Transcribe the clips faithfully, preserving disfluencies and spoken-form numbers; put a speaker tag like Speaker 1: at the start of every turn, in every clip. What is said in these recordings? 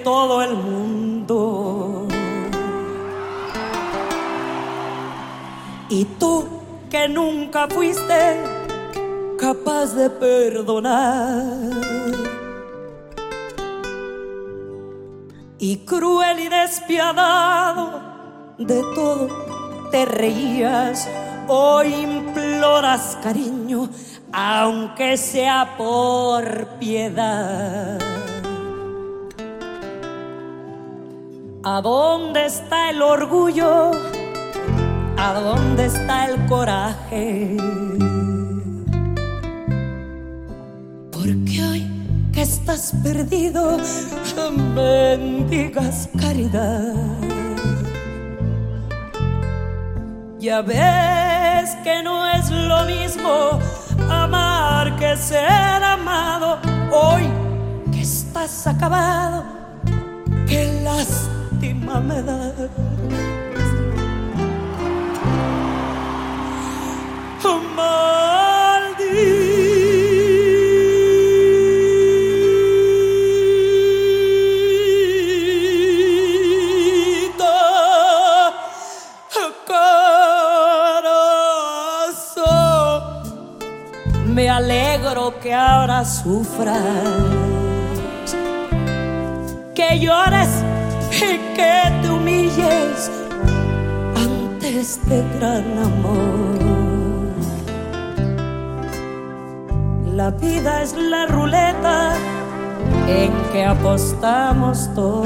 Speaker 1: todo el mundo. Y tú que nunca fuiste capaz de perdonar, y cruel y despiadado de todo te reías, hoy imploras cariño, aunque sea por piedad. ¿A dónde está el orgullo? ¿A dónde está el coraje? Porque hoy que estás perdido mendigas caridad. Ya ves que no es lo mismo amar que ser amado. Hoy que estás acabado, qué lástima me da. Me alegro que ahora sufras, que llores y que te humilles ante este gran amor. La vida es la ruleta en que apostamos todo,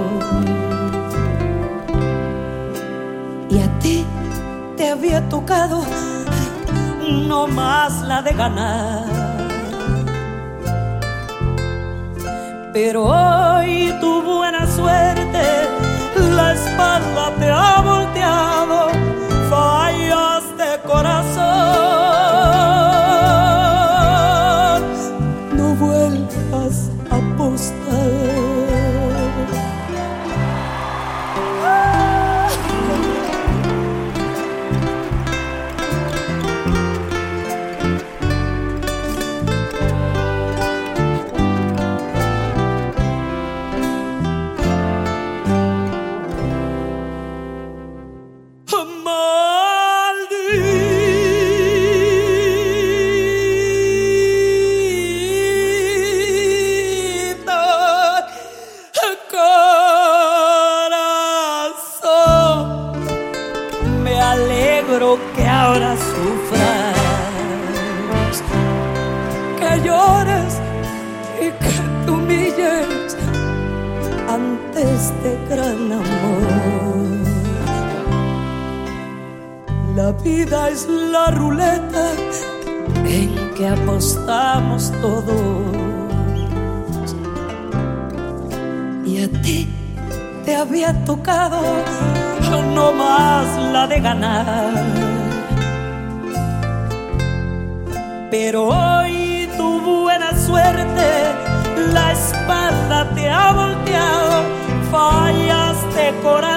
Speaker 1: y a ti te había tocado no más la de ganar. Pero hoy tu buena suerte la espalda te ha volteado, fallaste corazón, no vuelvas a apostar. Me alegro que ahora sufras, que llores y que te humilles ante este gran amor. La vida es la ruleta en que apostamos todos, y a ti te había tocado no más la de ganar. Pero hoy tu buena suerte la espalda te ha volteado, fallaste corazón,